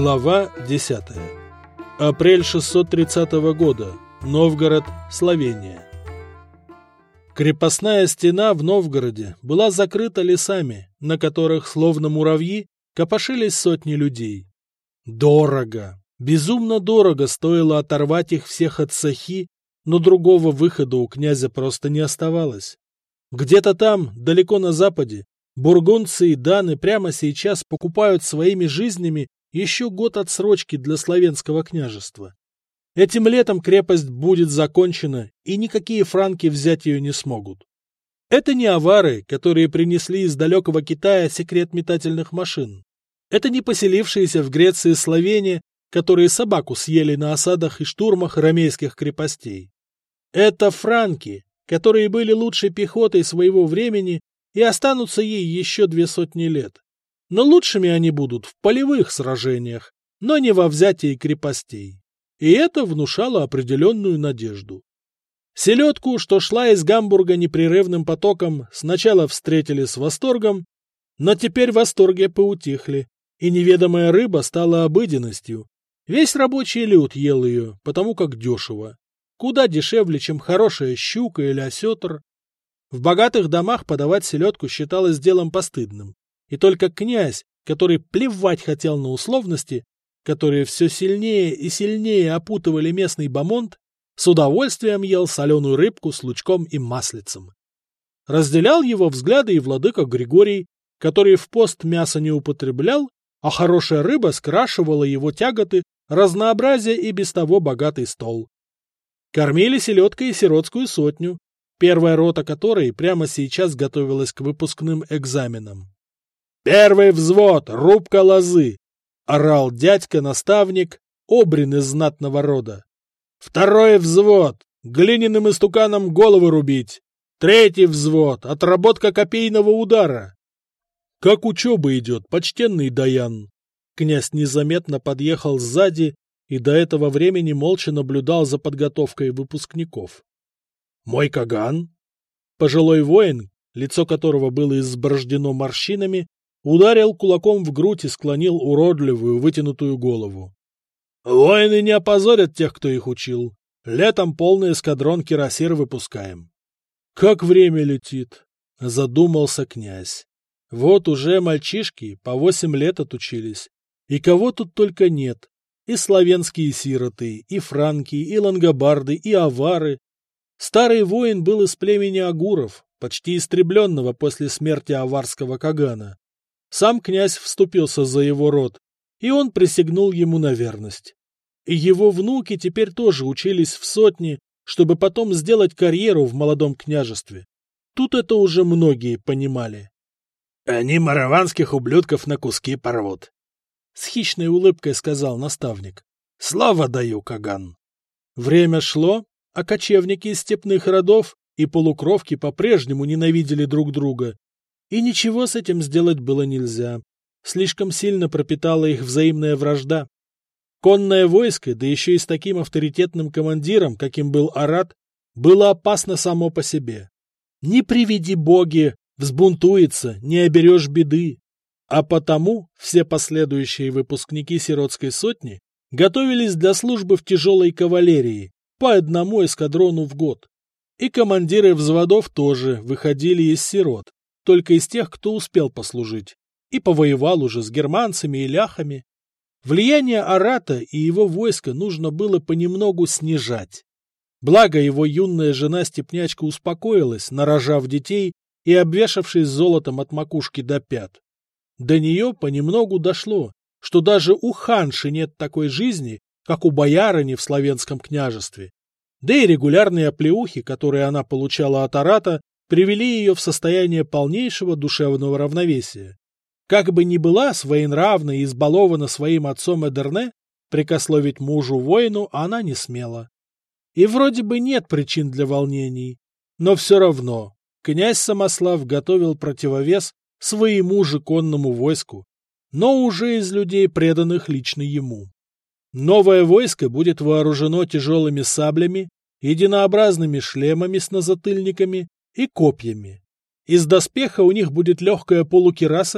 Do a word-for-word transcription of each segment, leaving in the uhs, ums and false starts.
Глава десятая. Апрель шестьсот тридцатого года. Новгород, Словения. Крепостная стена в Новгороде была закрыта лесами, на которых, словно муравьи, копошились сотни людей. Дорого, безумно дорого стоило оторвать их всех от сахи, но другого выхода у князя просто не оставалось. Где-то там, далеко на западе, бургундцы и даны прямо сейчас покупают своими жизнями еще год отсрочки для славянского княжества. Этим летом крепость будет закончена, и никакие франки взять ее не смогут. Это не авары, которые принесли из далекого Китая секрет метательных машин. Это не поселившиеся в Греции словени, которые собаку съели на осадах и штурмах ромейских крепостей. Это франки, которые были лучшей пехотой своего времени и останутся ей еще две сотни лет. Но лучшими они будут в полевых сражениях, но не во взятии крепостей. И это внушало определенную надежду. Селедку, что шла из Гамбурга непрерывным потоком, сначала встретили с восторгом, но теперь восторги поутихли, и неведомая рыба стала обыденностью. Весь рабочий люд ел ее, потому как дешево. Куда дешевле, чем хорошая щука или осетр. В богатых домах подавать селедку считалось делом постыдным. И только князь, который плевать хотел на условности, которые все сильнее и сильнее опутывали местный бомонд, с удовольствием ел соленую рыбку с лучком и маслицем. Разделял его взгляды и владыка Григорий, который в пост мясо не употреблял, а хорошая рыба скрашивала его тяготы, разнообразие и без того богатый стол. Кормили селедкой и сиротскую сотню, первая рота которой прямо сейчас готовилась к выпускным экзаменам. «Первый взвод! Рубка лозы!» — орал дядька-наставник, обрин из знатного рода. «Второй взвод! Глиняным истуканом головы рубить! Третий взвод! Отработка копейного удара!» «Как учеба идет, почтенный Даян!» Князь незаметно подъехал сзади и до этого времени молча наблюдал за подготовкой выпускников. «Мой Каган!» Пожилой воин, лицо которого было изборождено морщинами, ударил кулаком в грудь и склонил уродливую вытянутую голову. «Воины не опозорят тех, кто их учил. Летом полный эскадрон кирасир выпускаем». «Как время летит!» — задумался князь. «Вот уже мальчишки по восемь лет отучились. И кого тут только нет. И славянские сироты, и франки, и лангобарды, и авары. Старый воин был из племени агуров, почти истребленного после смерти аварского кагана. Сам князь вступился за его род, и он присягнул ему на верность. И его внуки теперь тоже учились в сотне, чтобы потом сделать карьеру в молодом княжестве. Тут это уже многие понимали. «Они мараванских ублюдков на куски порвут», — с хищной улыбкой сказал наставник. «Слово даю, Каган». Время шло, а кочевники из степных родов и полукровки по-прежнему ненавидели друг друга. И ничего с этим сделать было нельзя. Слишком сильно пропитала их взаимная вражда. Конное войско, да еще и с таким авторитетным командиром, каким был Арат, было опасно само по себе. Не приведи боги, взбунтуется, не оберешь беды. А потому все последующие выпускники сиротской сотни готовились для службы в тяжелой кавалерии, по одному эскадрону в год. И командиры взводов тоже выходили из сирот, только из тех, кто успел послужить, и повоевал уже с германцами и ляхами. Влияние Арата и его войска нужно было понемногу снижать. Благо его юная жена-степнячка успокоилась, нарожав детей и обвешавшись золотом от макушки до пят. До нее понемногу дошло, что даже у ханши нет такой жизни, как у боярыни в славянском княжестве. Да и регулярные оплеухи, которые она получала от Арата, привели ее в состояние полнейшего душевного равновесия. Как бы ни была своенравна и избалована своим отцом Эдерне, прикословить мужу-воину она не смела. И вроде бы нет причин для волнений, но все равно князь Самослав готовил противовес своему же конному войску, но уже из людей, преданных лично ему. Новое войско будет вооружено тяжелыми саблями, единообразными шлемами с назатыльниками и копьями. Из доспеха у них будет легкая полукираса,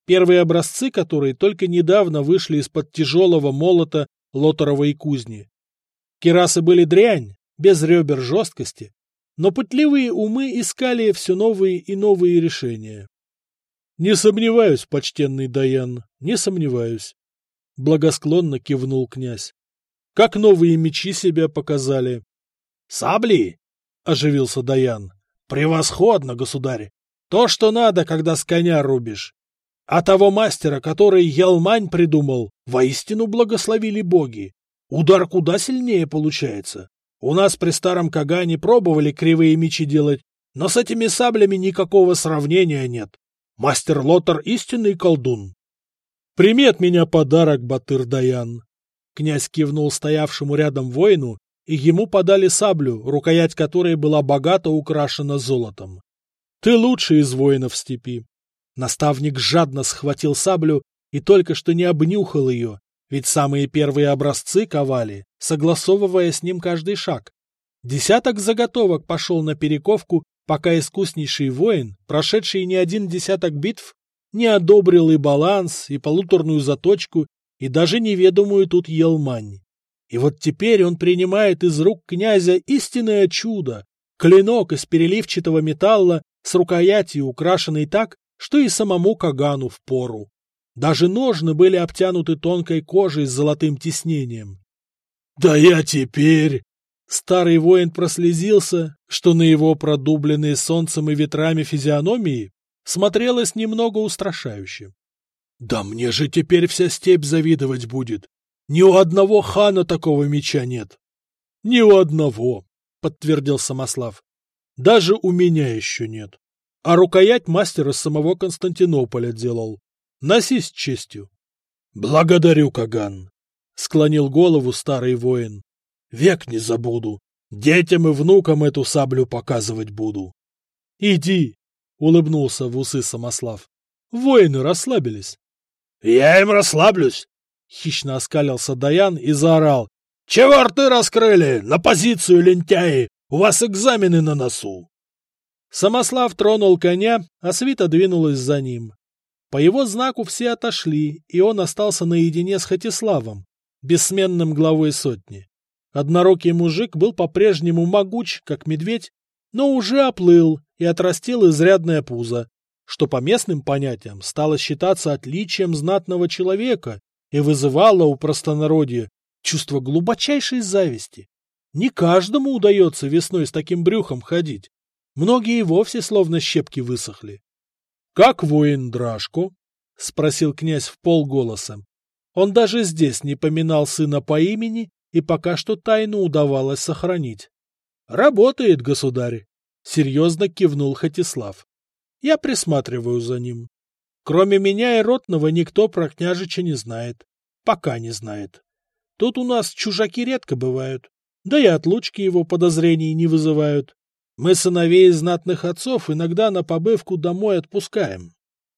первые образцы которые только недавно вышли из-под тяжелого молота лоторовой кузни. Кирасы были дрянь, без ребер жесткости, но пытливые умы искали все новые и новые решения. — Не сомневаюсь, почтенный Даян, не сомневаюсь, — благосклонно кивнул князь. — Как новые мечи себя показали. — Сабли? — оживился Даян. — Превосходно, государь! То, что надо, когда с коня рубишь. А того мастера, который Елмань придумал, воистину благословили боги. Удар куда сильнее получается. У нас при старом Кагане пробовали кривые мечи делать, но с этими саблями никакого сравнения нет. Мастер Лотар — истинный колдун. — Прими от меня подарок, Батыр-Даян. Князь кивнул стоявшему рядом воину, и ему подали саблю, рукоять которой была богато украшена золотом. — Ты лучший из воинов степи. Наставник жадно схватил саблю и только что не обнюхал ее, ведь самые первые образцы ковали, согласовывая с ним каждый шаг. Десяток заготовок пошел на перековку, пока искуснейший воин, прошедший не один десяток битв, не одобрил и баланс, и полуторную заточку, и даже неведомую тут елмань. И вот теперь он принимает из рук князя истинное чудо — клинок из переливчатого металла с рукоятью, украшенной так, что и самому Кагану впору. Даже ножны были обтянуты тонкой кожей с золотым тиснением. — Да я теперь... Старый воин прослезился, что на его продубленные солнцем и ветрами физиономии смотрелось немного устрашающе. — Да мне же теперь вся степь завидовать будет. Ни у одного хана такого меча нет. — Ни у одного, — подтвердил Самослав. — Даже у меня еще нет. А рукоять мастера самого Константинополя делал. Носи с честью. — Благодарю, Каган, — склонил голову старый воин. — Век не забуду. Детям и внукам эту саблю показывать буду. — Иди, — улыбнулся в усы Самослав. Воины расслабились. — Я им расслаблюсь! — хищно оскалился Даян и заорал. — Чего рты раскрыли? На позицию, лентяи! У вас экзамены на носу! Самослав тронул коня, а свита двинулась за ним. По его знаку все отошли, и он остался наедине с Хатиславом, бессменным главой сотни. Однорукий мужик был по-прежнему могуч, как медведь, но уже оплыл и отрастил изрядное пузо, что по местным понятиям стало считаться отличием знатного человека и вызывало у простонародья чувство глубочайшей зависти. Не каждому удается весной с таким брюхом ходить. Многие и вовсе словно щепки высохли. — Как воин Драшко? — спросил князь вполголоса. Он даже здесь не поминал сына по имени, и пока что тайну удавалось сохранить. — Работает, государь, — серьезно кивнул Хатислав. — Я присматриваю за ним. Кроме меня и ротного никто про княжича не знает. Пока не знает. Тут у нас чужаки редко бывают, да и отлучки его подозрений не вызывают. Мы сыновей знатных отцов иногда на побывку домой отпускаем.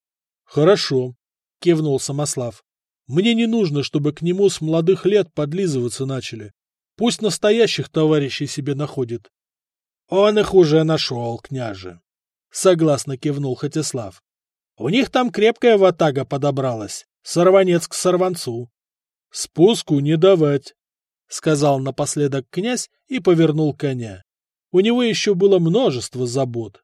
— Хорошо, — кивнул Самослав. — Мне не нужно, чтобы к нему с молодых лет подлизываться начали. Пусть настоящих товарищей себе находит. — Он их уже нашел, княже, — согласно кивнул Хатислав. — У них там крепкая ватага подобралась, сорванец к сорванцу. — Спуску не давать, — сказал напоследок князь и повернул коня. У него еще было множество забот.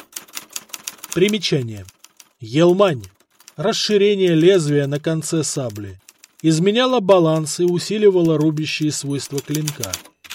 Примечание. Елмань. Расширение лезвия на конце сабли. Изменяла баланс и усиливала рубящие свойства клинка.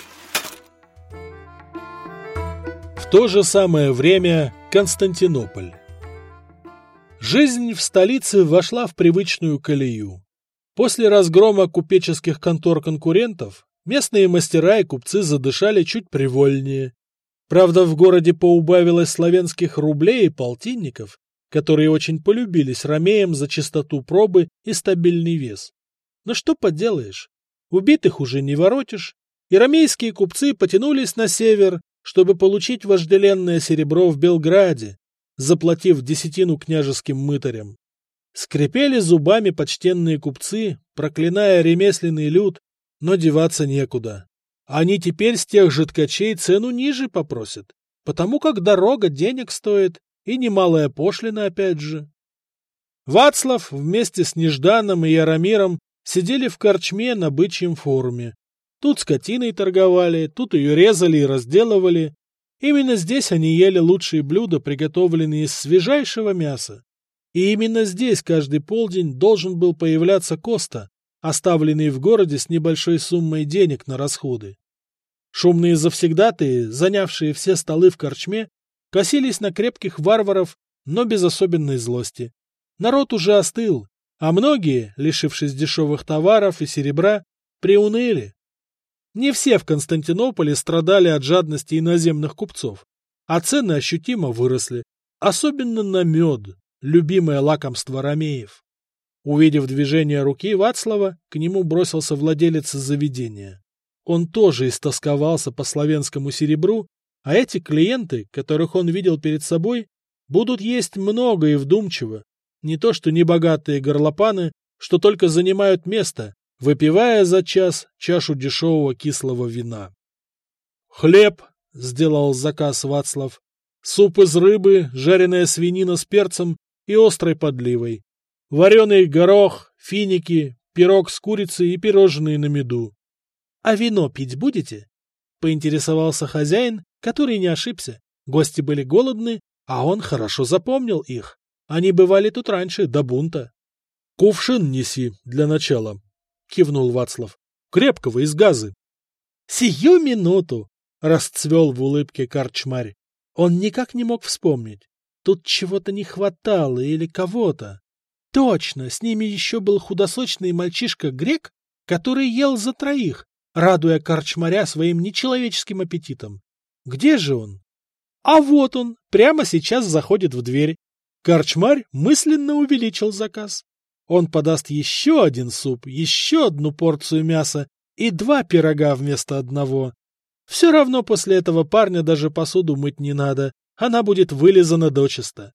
В то же самое время Константинополь. Жизнь в столице вошла в привычную колею. После разгрома купеческих контор конкурентов местные мастера и купцы задышали чуть привольнее. Правда, в городе поубавилось славянских рублей и полтинников, которые очень полюбились ромеям за чистоту пробы и стабильный вес. Но что поделаешь, убитых уже не воротишь, и ромейские купцы потянулись на север, чтобы получить вожделенное серебро в Белграде, заплатив десятину княжеским мытарям. Скрипели зубами почтенные купцы, проклиная ремесленный люд, но деваться некуда. Они теперь с тех же ткачей цену ниже попросят, потому как дорога денег стоит, и немалая пошлина опять же. Вацлав вместе с Нежданом и Яромиром сидели в корчме на бычьем форуме. Тут скотиной торговали, тут ее резали и разделывали. Именно здесь они ели лучшие блюда, приготовленные из свежайшего мяса. И именно здесь каждый полдень должен был появляться Коста, оставленный в городе с небольшой суммой денег на расходы. Шумные завсегдатые, занявшие все столы в корчме, косились на крепких варваров, но без особенной злости. Народ уже остыл, а многие, лишившись дешевых товаров и серебра, приуныли. Не все в Константинополе страдали от жадности иноземных купцов, а цены ощутимо выросли, особенно на мед, любимое лакомство ромеев. Увидев движение руки Вацлава, к нему бросился владелец заведения. Он тоже истосковался по славянскому серебру, а эти клиенты, которых он видел перед собой, будут есть много и вдумчиво, не то что небогатые горлопаны, что только занимают место, выпивая за час чашу дешевого кислого вина. «Хлеб!» — сделал заказ Вацлав. «Суп из рыбы, жареная свинина с перцем и острой подливой. Вареный горох, финики, пирог с курицей и пирожные на меду». «А вино пить будете?» — поинтересовался хозяин, который не ошибся. Гости были голодны, а он хорошо запомнил их. Они бывали тут раньше, до бунта. «Кувшин неси для начала», — кивнул Вацлав. «Крепкого, из газы». «Сию минуту!» — расцвел в улыбке корчмарь. Он никак не мог вспомнить. Тут чего-то не хватало или кого-то. Точно, с ними еще был худосочный мальчишка-грек, который ел за троих, радуя корчмаря своим нечеловеческим аппетитом. Где же он? А вот он, прямо сейчас заходит в дверь. Корчмарь мысленно увеличил заказ. Он подаст еще один суп, еще одну порцию мяса и два пирога вместо одного. Все равно после этого парня даже посуду мыть не надо, она будет вылизана дочисто.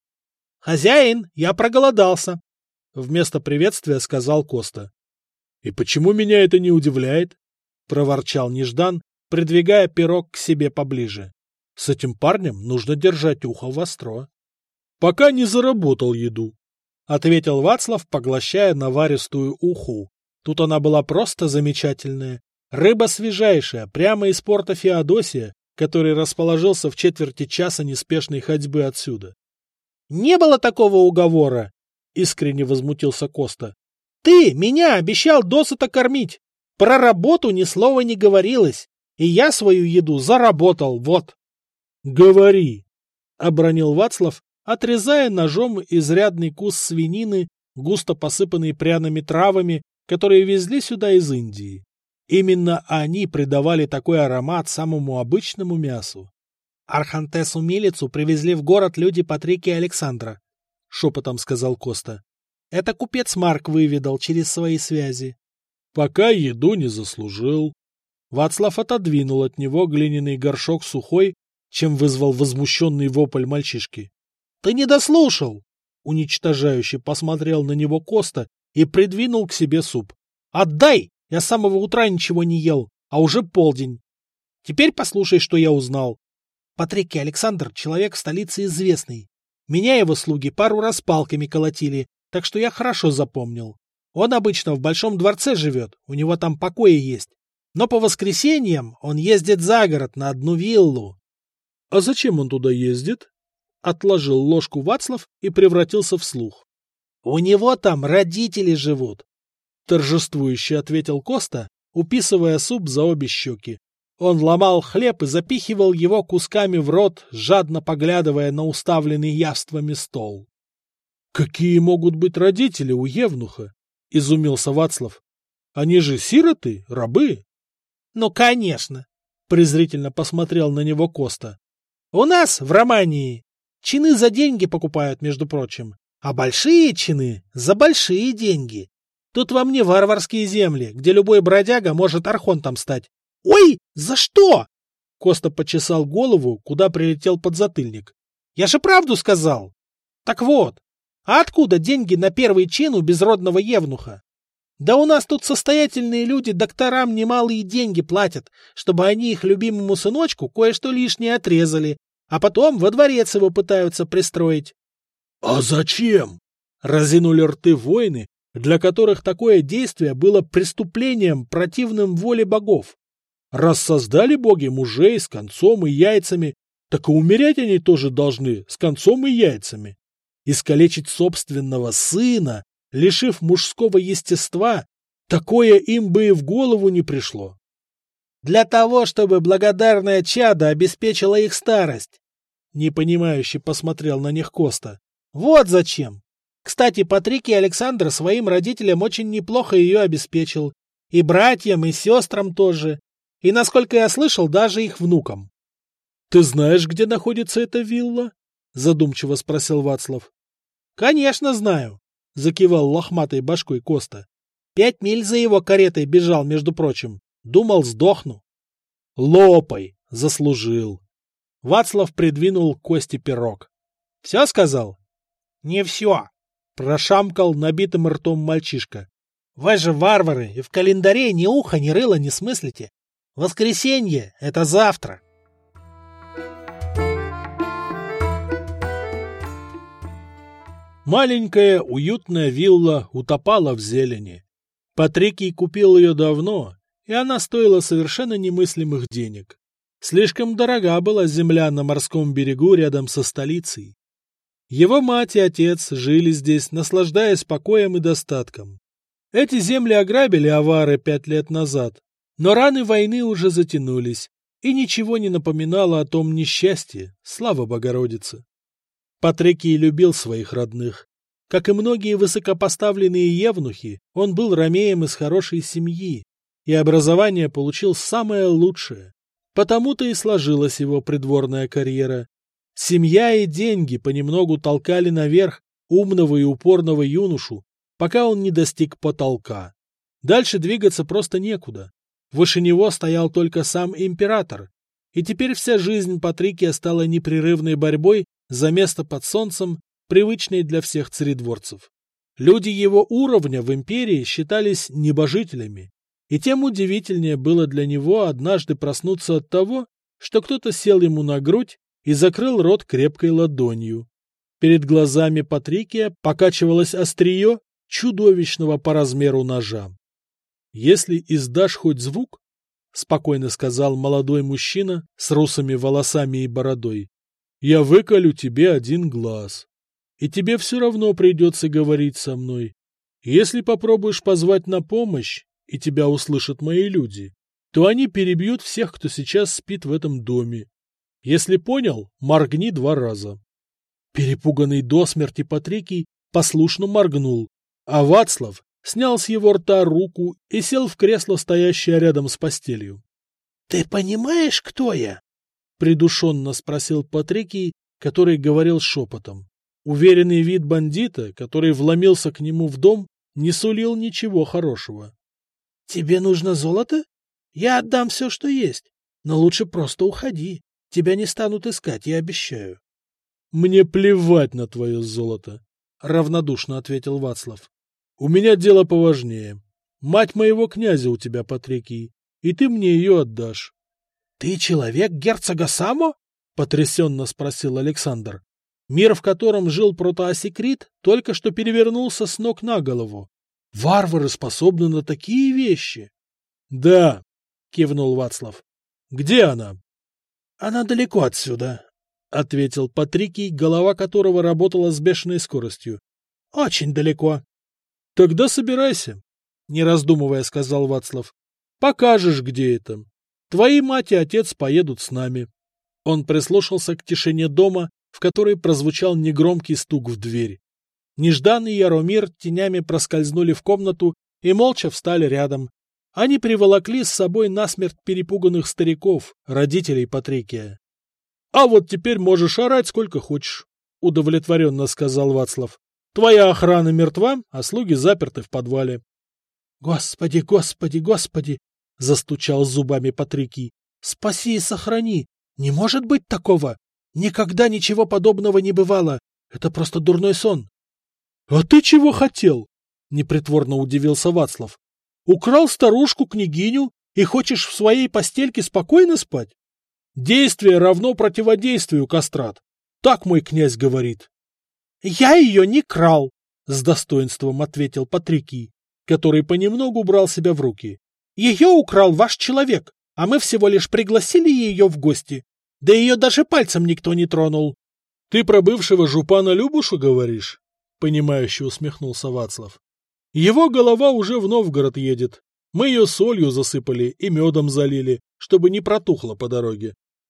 — Хозяин, я проголодался, — вместо приветствия сказал Коста. — И почему меня это не удивляет? — проворчал Неждан, придвигая пирог к себе поближе. — С этим парнем нужно держать ухо востро. — Пока не заработал еду, — ответил Вацлав, поглощая наваристую уху. Тут она была просто замечательная. Рыба свежайшая, прямо из порта Феодосия, который расположился в четверти часа неспешной ходьбы отсюда. — Не было такого уговора! — искренне возмутился Коста. — Ты меня обещал досыта кормить! Про работу ни слова не говорилось, и я свою еду заработал, вот! — Говори! — обронил Вацлав, отрезая ножом изрядный кус свинины, густо посыпанный пряными травами, которые везли сюда из Индии. Именно они придавали такой аромат самому обычному мясу. «Архантесу-милицу привезли в город люди Патрики и Александра», — шепотом сказал Коста. «Это купец Марк выведал через свои связи». «Пока еду не заслужил». Вацлав отодвинул от него глиняный горшок сухой, чем вызвал возмущенный вопль мальчишки. «Ты не дослушал!» Уничтожающе посмотрел на него Коста и придвинул к себе суп. «Отдай! Я с самого утра ничего не ел, а уже полдень. Теперь послушай, что я узнал. Патрикий Александр — человек в столице известный. Меня его слуги пару раз палками колотили, так что я хорошо запомнил. Он обычно в Большом дворце живет, у него там покои есть. Но по воскресеньям он ездит за город на одну виллу». — А зачем он туда ездит? — отложил ложку Вацлав и превратился в слух. — У него там родители живут. — торжествующе ответил Коста, уписывая суп за обе щеки. Он ломал хлеб и запихивал его кусками в рот, жадно поглядывая на уставленный явствами стол. — Какие могут быть родители у евнуха? — изумился Вацлав. — Они же сироты, рабы. — Ну, конечно! — презрительно посмотрел на него Коста. — У нас, в Романии, чины за деньги покупают, между прочим, а большие чины за большие деньги. Тут во мне варварские земли, где любой бродяга может архонтом стать. Ой, за что? Коста почесал голову, куда прилетел подзатыльник. Я же правду сказал. Так вот, а откуда деньги на первый чин у безродного евнуха? Да у нас тут состоятельные люди докторам немалые деньги платят, чтобы они их любимому сыночку кое-что лишнее отрезали, а потом во дворец его пытаются пристроить. — А зачем? — Разинули рты воины, для которых такое действие было преступлением, противным воле богов. Раз создали боги мужей с концом и яйцами, так и умереть они тоже должны с концом и яйцами. Искалечить собственного сына, лишив мужского естества, такое им бы и в голову не пришло. Для того, чтобы благодарное чадо обеспечило их старость. Непонимающе посмотрел на них Коста. Вот зачем. Кстати, Патрикий Александр своим родителям очень неплохо ее обеспечил. И братьям, и сестрам тоже. И, насколько я слышал, даже их внукам. — Ты знаешь, где находится эта вилла? — задумчиво спросил Вацлав. — Конечно знаю, — закивал лохматой башкой Коста. Пять миль за его каретой бежал, между прочим. Думал, сдохну. — Лопай, заслужил. Вацлав придвинул к Косте пирог. — Все сказал? — Не все, — прошамкал набитым ртом мальчишка. — Вы же варвары, и в календаре ни уха, ни рыла не смыслите. Воскресенье — это завтра. Маленькая уютная вилла утопала в зелени. Патрикий купил ее давно, и она стоила совершенно немыслимых денег. Слишком дорога была земля на морском берегу рядом со столицей. Его мать и отец жили здесь, наслаждаясь покоем и достатком. Эти земли ограбили авары пять лет назад, но раны войны уже затянулись, и ничего не напоминало о том несчастье, слава Богородице. Патрикий любил своих родных. Как и многие высокопоставленные евнухи, он был ромеем из хорошей семьи, и образование получил самое лучшее. Потому-то и сложилась его придворная карьера. Семья и деньги понемногу толкали наверх умного и упорного юношу, пока он не достиг потолка. Дальше двигаться просто некуда. Выше него стоял только сам император, и теперь вся жизнь Патрикия стала непрерывной борьбой за место под солнцем, привычной для всех царедворцев. Люди его уровня в империи считались небожителями, и тем удивительнее было для него однажды проснуться от того, что кто-то сел ему на грудь и закрыл рот крепкой ладонью. Перед глазами Патрикия покачивалось острие чудовищного по размеру ножа. «Если издашь хоть звук, — спокойно сказал молодой мужчина с русыми волосами и бородой, — я выколю тебе один глаз, и тебе все равно придется говорить со мной. Если попробуешь позвать на помощь, и тебя услышат мои люди, то они перебьют всех, кто сейчас спит в этом доме. Если понял, моргни два раза». Перепуганный до смерти Патрикий послушно моргнул, а Вацлав снял с его рта руку и сел в кресло, стоящее рядом с постелью. — Ты понимаешь, кто я? — придушенно спросил Патрикий, который говорил шепотом. Уверенный вид бандита, который вломился к нему в дом, не сулил ничего хорошего. — Тебе нужно золото? Я отдам все, что есть. Но лучше просто уходи. Тебя не станут искать, я обещаю. — Мне плевать на твое золото, — равнодушно ответил Вацлав. — У меня дело поважнее. Мать моего князя у тебя, Патрикий, и ты мне ее отдашь. — Ты человек герцога Само? — потрясенно спросил Александр. Мир, в котором жил протоасекрит, только что перевернулся с ног на голову. Варвары способны на такие вещи. — Да, — кивнул Вацлав. — Где она? — Она далеко отсюда, — ответил Патрикий, голова которого работала с бешеной скоростью. — Очень далеко. — Тогда собирайся, — не раздумывая сказал Вацлав. — Покажешь, где это. Твои мать и отец поедут с нами. Он прислушался к тишине дома, в которой прозвучал негромкий стук в дверь. Неждан и Яромир тенями проскользнули в комнату и молча встали рядом. Они приволокли с собой насмерть перепуганных стариков, родителей Патрикия. — А вот теперь можешь орать сколько хочешь, — удовлетворенно сказал Вацлав. — Твоя охрана мертва, а слуги заперты в подвале. — Господи, господи, господи! — застучал зубами Патрикий. — Спаси и сохрани! Не может быть такого! Никогда ничего подобного не бывало! Это просто дурной сон! — А ты чего хотел? — непритворно удивился Вацлав. — Украл старушку-княгиню и хочешь в своей постельке спокойно спать? Действие равно противодействию, Кастрат. Так мой князь говорит. — Я ее не крал, — с достоинством ответил Патрикий, который понемногу брал себя в руки. — Ее украл ваш человек, а мы всего лишь пригласили ее в гости. Да ее даже пальцем никто не тронул. — Ты про бывшего жупана Любушу говоришь? — понимающе усмехнулся Вацлав. — Его голова уже в Новгород едет. Мы ее солью засыпали и медом залили, чтобы не протухло по дороге.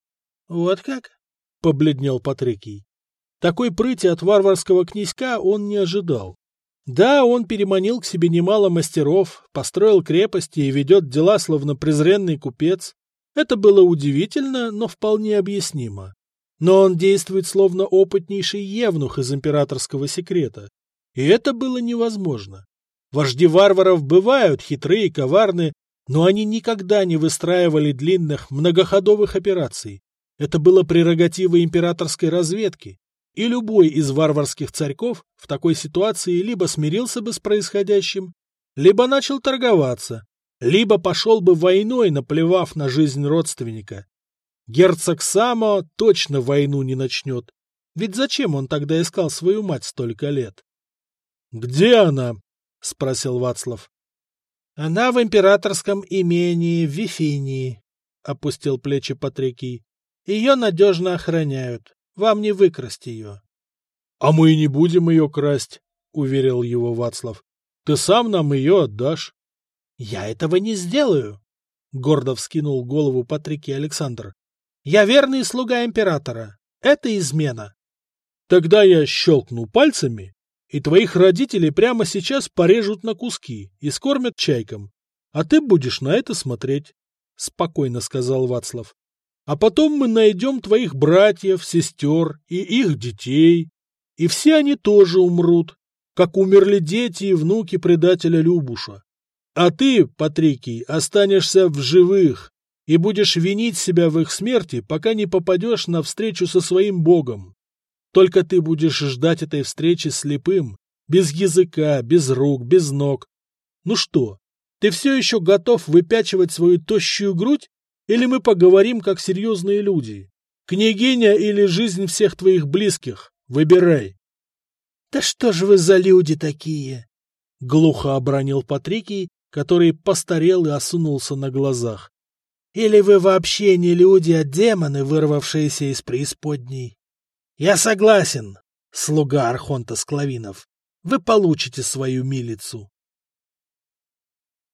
— Вот как? — побледнел Патрикий. Такой прыти от варварского князька он не ожидал. Да, он переманил к себе немало мастеров, построил крепости и ведет дела, словно презренный купец. Это было удивительно, но вполне объяснимо. Но он действует словно опытнейший евнух из императорского секрета. И это было невозможно. Вожди варваров бывают хитрые и коварны, но они никогда не выстраивали длинных многоходовых операций. Это было прерогативой императорской разведки. И любой из варварских царьков в такой ситуации либо смирился бы с происходящим, либо начал торговаться, либо пошел бы войной, наплевав на жизнь родственника. Герцог Само точно войну не начнет, ведь зачем он тогда искал свою мать столько лет? — Где она? — спросил Вацлав. — Она в императорском имении в Вифинии, — опустил плечи Патрикий. — Ее надежно охраняют. Вам не выкрасть ее. — А мы и не будем ее красть, — уверил его Вацлав. — Ты сам нам ее отдашь. — Я этого не сделаю, — гордо вскинул голову Патрикий Александр. — Я верный слуга императора. Это измена. — Тогда я щелкну пальцами, и твоих родителей прямо сейчас порежут на куски и скормят чайкам. А ты будешь на это смотреть, — спокойно сказал Вацлав. А потом мы найдем твоих братьев, сестер и их детей. И все они тоже умрут, как умерли дети и внуки предателя Любуша. А ты, Патрикий, останешься в живых и будешь винить себя в их смерти, пока не попадешь на встречу со своим богом. Только ты будешь ждать этой встречи слепым, без языка, без рук, без ног. Ну что, ты все еще готов выпячивать свою тощую грудь? Или мы поговорим как серьезные люди? Княгиня или жизнь всех твоих близких? Выбирай. — Да что же вы за люди такие? — глухо обронил Патрикий, который постарел и осунулся на глазах. — Или вы вообще не люди, а демоны, вырвавшиеся из преисподней? — Я согласен, слуга архонта Склавинов. Вы получите свою милицу.